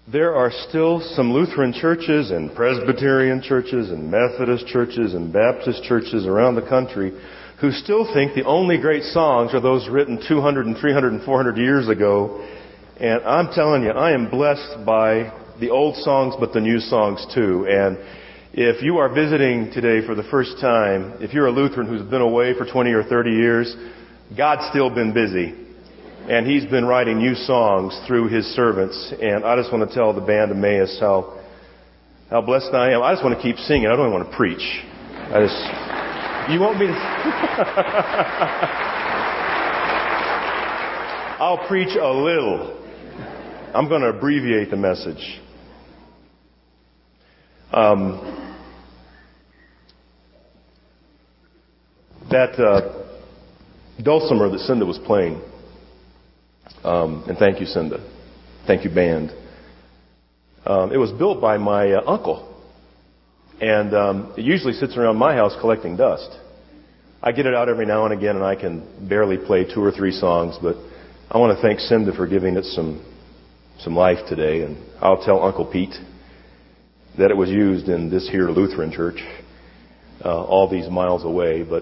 There are still some Lutheran churches and Presbyterian churches and Methodist churches and Baptist churches around the country who still think the only great songs are those written 200 and 300 and 400 years ago. And I'm telling you, I am blessed by the old songs, but the new songs too. And if you are visiting today for the first time, if you're a Lutheran who's been away for 20 or 30 years, God's still been busy. And He's been writing new songs through His servants. And I just want to tell the band Emmaus how blessed I am. I just want to keep singing. I don't even want to preach. You want me to? I'll preach a little. I'm going to abbreviate the message. That dulcimer that Cinda was playing, and thank you, Cinda. Thank you, band. It was built by my uncle. And it usually sits around my house collecting dust. I get it out every now and again, and I can barely play 2 or 3 songs. But I want to thank Cinda for giving it some life today. And I'll tell Uncle Pete that it was used in this here Lutheran church all these miles away. But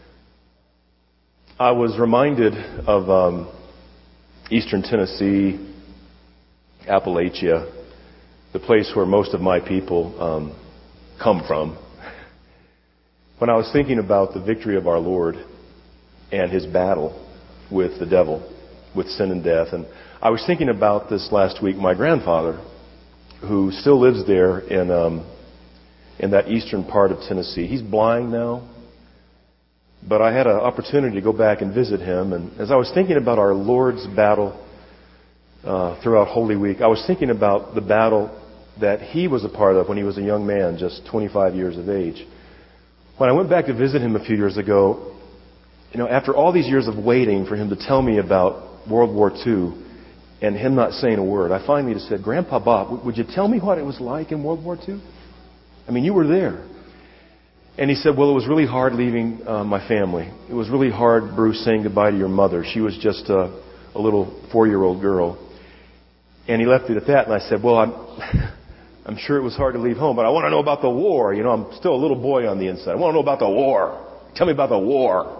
I was reminded of Eastern Tennessee, Appalachia, the place where most of my people come from. When I was thinking about the victory of our Lord and His battle with the devil, with sin and death. And I was thinking about this last week. My grandfather, who still lives there in that eastern part of Tennessee, he's blind now. But I had an opportunity to go back and visit him. And as I was thinking about our Lord's battle throughout Holy Week, I was thinking about the battle that he was a part of when he was a young man, just 25 years of age. When I went back to visit him a few years ago, after all these years of waiting for him to tell me about World War II and him not saying a word, I finally just said, "Grandpa Bob, would you tell me what it was like in World War II? I mean, you were there." And he said, "Well, it was really hard leaving my family. It was really hard, Bruce, saying goodbye to your mother. She was just a little 4-year-old girl." And he left it at that. And I said, "Well, I'm sure it was hard to leave home, but I want to know about the war. I'm still a little boy on the inside. I want to know about the war. Tell me about the war."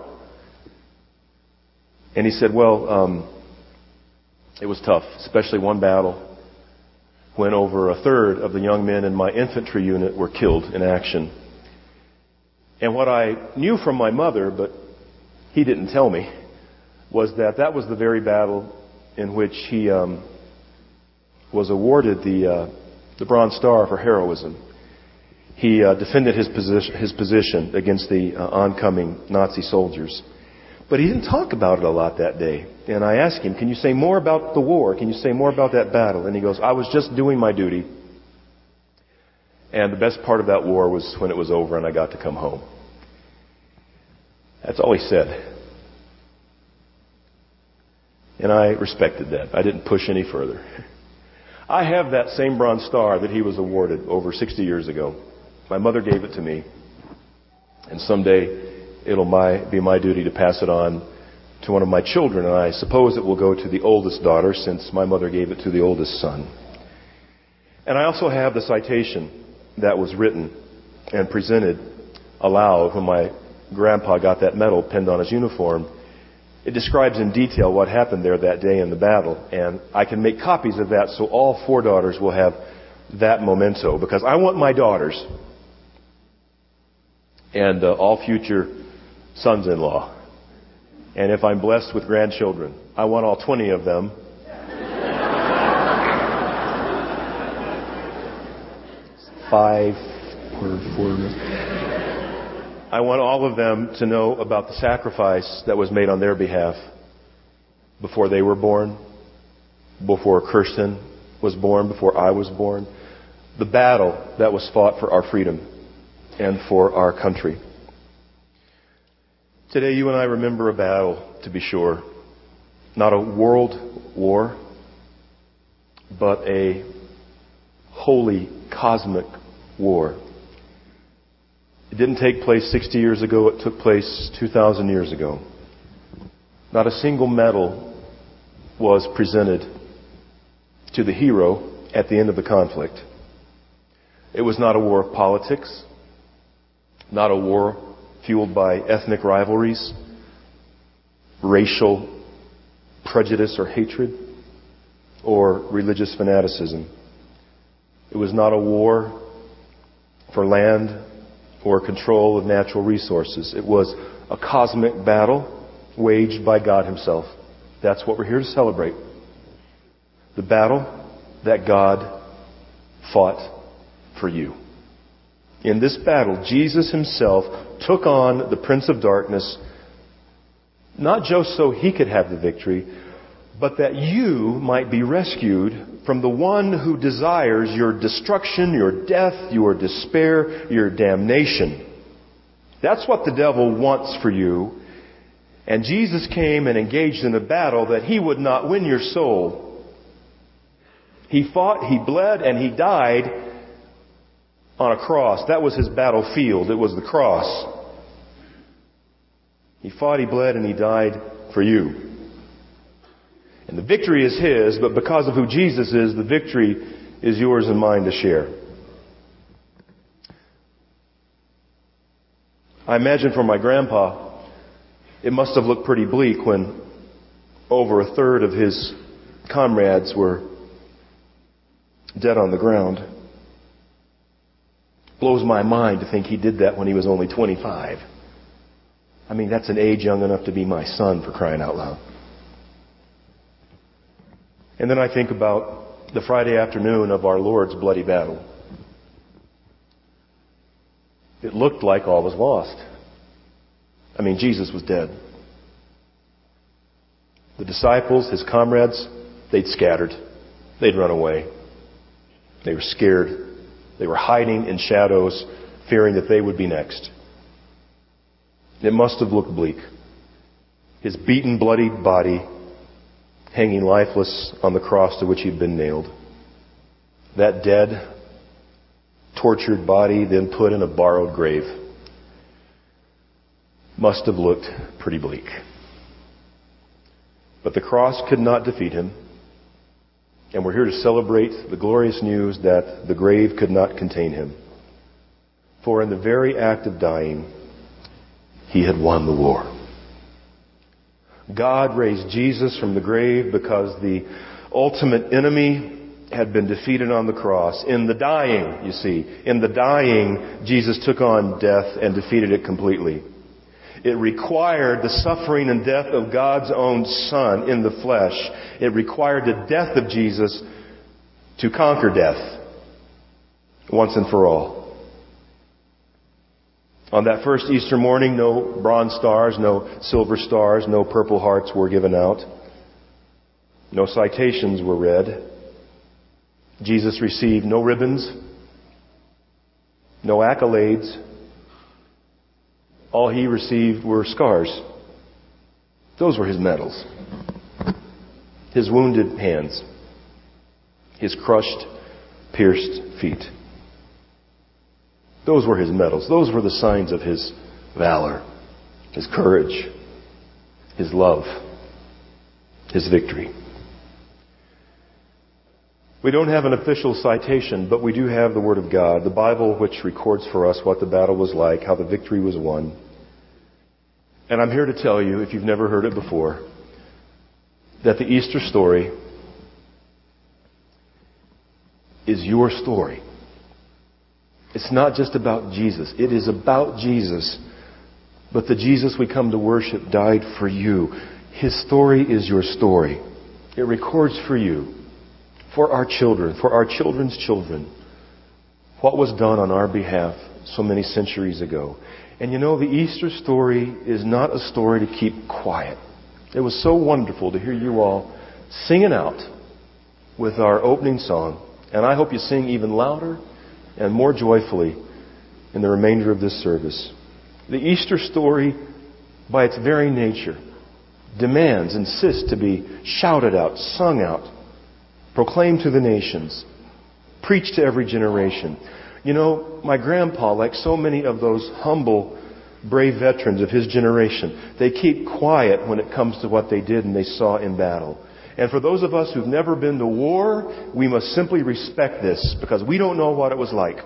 And he said, "Well, it was tough, especially one battle when over a third of the young men in my infantry unit were killed in action. And what I knew from my mother, but he didn't tell me, was that was the very battle in which he was awarded the Bronze Star for heroism. He defended his position against the oncoming Nazi soldiers. But he didn't talk about it a lot that day. And I asked him, "Can you say more about the war? Can you say more about that battle?" And he goes, "I was just doing my duty. And the best part of that war was when it was over and I got to come home." That's all he said. And I respected that. I didn't push any further. I have that same Bronze Star that he was awarded over 60 years ago. My mother gave it to me. And someday it'll be my duty to pass it on to one of my children. And I suppose it will go to the oldest daughter, since my mother gave it to the oldest son. And I also have the citation that was written and presented aloud when my grandpa got that medal pinned on his uniform. It describes in detail what happened there that day in the battle. And I can make copies of that so all 4 daughters will have that memento. Because I want my daughters and all future sons-in-law. And if I'm blessed with grandchildren, I want all 20 of them. 5 or 4. I want all of them to know about the sacrifice that was made on their behalf before they were born, before Kirsten was born, before I was born. The battle that was fought for our freedom and for our country. Today you and I remember a battle, to be sure. Not a world war, but a holy cosmic war. It didn't take place 60 years ago. It took place 2,000 years ago. Not a single medal was presented to the hero at the end of the conflict. It was not a war of politics, not a war fueled by ethnic rivalries, racial prejudice or hatred, or religious fanaticism. It was not a war for land or control of natural resources. It was a cosmic battle waged by God Himself. That's what we're here to celebrate. The battle that God fought for you. In this battle, Jesus Himself took on the Prince of Darkness, not just so He could have the victory, but that you might be rescued from the one who desires your destruction, your death, your despair, your damnation. That's what the devil wants for you. And Jesus came and engaged in a battle that He would not win your soul. He fought, He bled, and He died on a cross. That was His battlefield. It was the cross. He fought, He bled, and He died for you. And the victory is His, but because of who Jesus is, the victory is yours and mine to share. I imagine for my grandpa, it must have looked pretty bleak when over a third of his comrades were dead on the ground. Blows my mind to think he did that when he was only 25. I mean, that's an age young enough to be my son, for crying out loud. And then I think about the Friday afternoon of our Lord's bloody battle. It looked like all was lost. I mean, Jesus was dead. The disciples, His comrades, they'd scattered. They'd run away. They were scared. They were hiding in shadows, fearing that they would be next. It must have looked bleak. His beaten, bloodied body hanging lifeless on the cross to which He'd been nailed. That dead, tortured body then put in a borrowed grave. Must have looked pretty bleak. But the cross could not defeat Him. And we're here to celebrate the glorious news that the grave could not contain Him. For in the very act of dying, He had won the war. God raised Jesus from the grave because the ultimate enemy had been defeated on the cross. In the dying, you see, in the dying, Jesus took on death and defeated it completely. It required the suffering and death of God's own Son in the flesh. It required the death of Jesus to conquer death once and for all. On that first Easter morning, no bronze stars, no silver stars, no purple hearts were given out. No citations were read. Jesus received no ribbons, no accolades. All He received were scars. Those were His medals. His wounded hands. His crushed, pierced feet. Those were His medals. Those were the signs of His valor, His courage, His love, His victory. We don't have an official citation, but we do have the Word of God, the Bible, which records for us what the battle was like, how the victory was won. And I'm here to tell you, if you've never heard it before, that the Easter story is your story. It's not just about Jesus. It is about Jesus. But the Jesus we come to worship died for you. His story is your story. It records for you, for our children, for our children's children, what was done on our behalf so many centuries ago. And you know, the Easter story is not a story to keep quiet. It was so wonderful to hear you all singing out with our opening song. And I hope you sing even louder and more joyfully in the remainder of this service. The Easter story, by its very nature, insists to be shouted out, sung out, proclaimed to the nations, preached to every generation. You know, my grandpa, like so many of those humble, brave veterans of his generation, they keep quiet when it comes to what they did and they saw in battle. And for those of us who've never been to war, we must simply respect this because we don't know what it was like.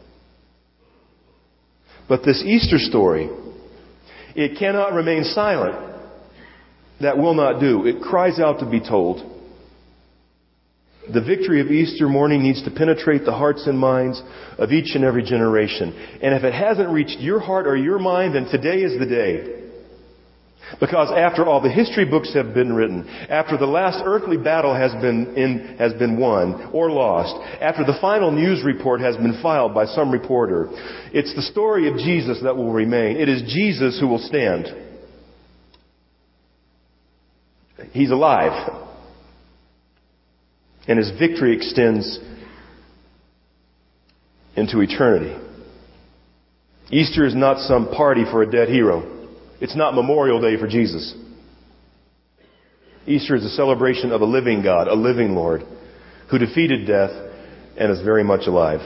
But this Easter story, it cannot remain silent. That will not do. It cries out to be told. The victory of Easter morning needs to penetrate the hearts and minds of each and every generation. And if it hasn't reached your heart or your mind, then today is the day. Because after all the history books have been written, after the last earthly battle has been won or lost, after the final news report has been filed by some reporter, it's the story of Jesus that will remain. It is Jesus who will stand. He's alive. And His victory extends into eternity. Easter is not some party for a dead hero. It's not Memorial Day for Jesus. Easter is a celebration of a living God, a living Lord, who defeated death and is very much alive.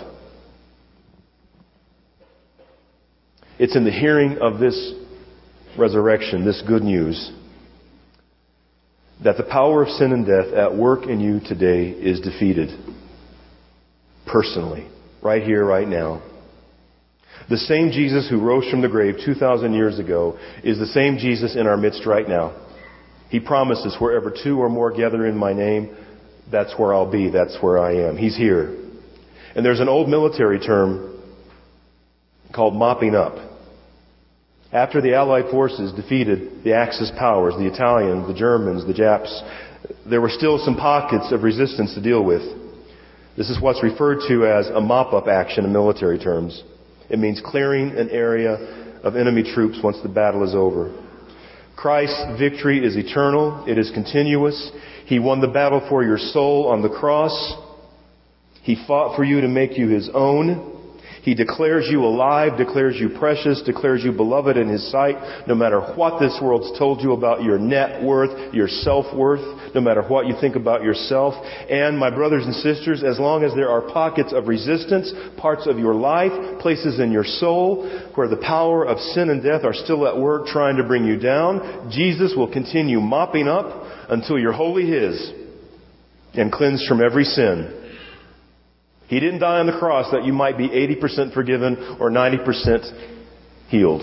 It's in the hearing of this resurrection, this good news, that the power of sin and death at work in you today is defeated. Personally. Right here, right now. The same Jesus who rose from the grave 2,000 years ago is the same Jesus in our midst right now. He promises, wherever two or more gather in my name, that's where I'll be. That's where I am. He's here. And there's an old military term called mopping up. After the Allied forces defeated the Axis powers, the Italians, the Germans, the Japs, there were still some pockets of resistance to deal with. This is what's referred to as a mop-up action in military terms. It means clearing an area of enemy troops once the battle is over. Christ's victory is eternal. It is continuous. He won the battle for your soul on the cross. He fought for you to make you His own. He declares you alive, declares you precious, declares you beloved in His sight, no matter what this world's told you about your net worth, your self-worth, no matter what you think about yourself. And my brothers and sisters, as long as there are pockets of resistance, parts of your life, places in your soul, where the power of sin and death are still at work trying to bring you down, Jesus will continue mopping up until you're wholly His and cleansed from every sin. He didn't die on the cross that you might be 80% forgiven or 90% healed.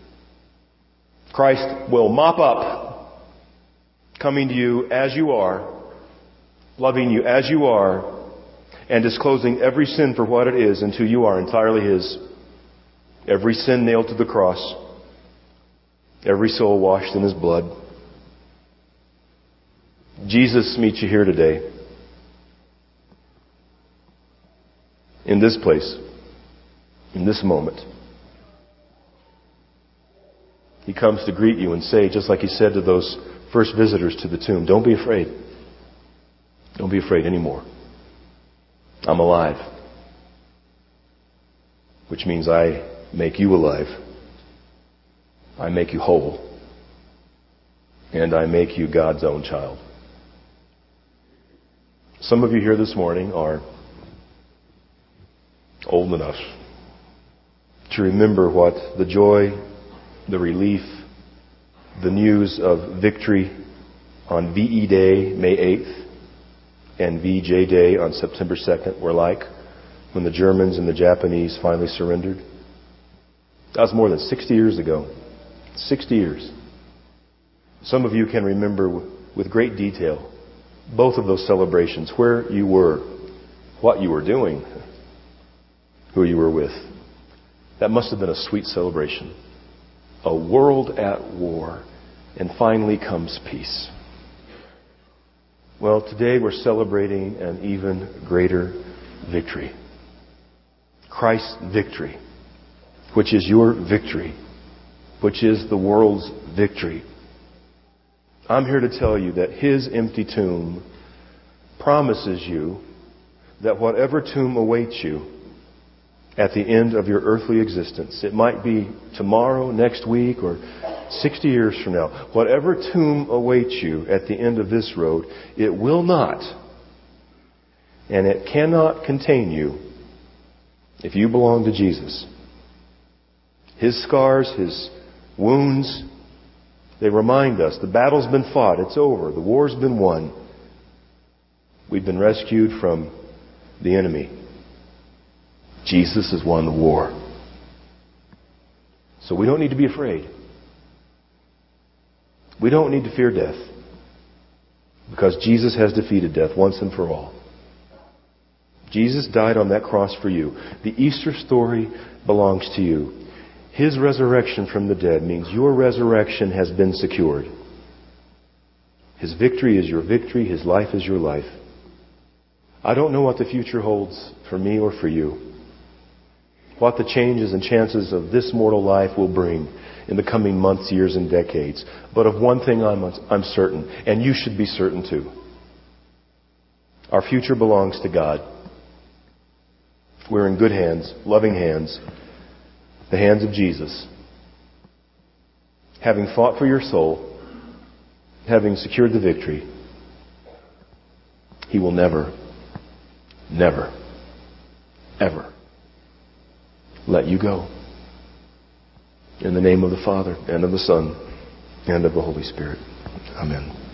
Christ will mop up, coming to you as you are, loving you as you are, and disclosing every sin for what it is until you are entirely His. Every sin nailed to the cross. Every soul washed in His blood. Jesus meets you here today. In this place, in this moment. He comes to greet you and say, just like He said to those first visitors to the tomb, don't be afraid. Don't be afraid anymore. I'm alive. Which means I make you alive. I make you whole. And I make you God's own child. Some of you here this morning are old enough to remember what the joy, the relief, the news of victory on VE Day, May 8th, and VJ Day on September 2nd were like when the Germans and the Japanese finally surrendered. That was more than 60 years ago. 60 years. Some of you can remember with great detail both of those celebrations, where you were, what you were doing, who you were with. That must have been a sweet celebration. A world at war, and finally comes peace. Well, today we're celebrating an even greater victory. Christ's victory, which is your victory, which is the world's victory. I'm here to tell you that His empty tomb promises you that whatever tomb awaits you at the end of your earthly existence, it might be tomorrow, next week, or 60 years from now, whatever tomb awaits you at the end of this road, it will not, and it cannot contain you if you belong to Jesus. His scars, His wounds, they remind us the battle's been fought, it's over, the war's been won. We've been rescued from the enemy. Jesus has won the war. So we don't need to be afraid. We don't need to fear death. Because Jesus has defeated death once and for all. Jesus died on that cross for you. The Easter story belongs to you. His resurrection from the dead means your resurrection has been secured. His victory is your victory. His life is your life. I don't know what the future holds for me or for you. What the changes and chances of this mortal life will bring in the coming months, years, and decades. But of one thing I'm certain, and you should be certain too. Our future belongs to God. We're in good hands, loving hands, the hands of Jesus. Having fought for your soul, having secured the victory, He will never, never, ever let you go. In the name of the Father, and of the Son, and of the Holy Spirit. Amen.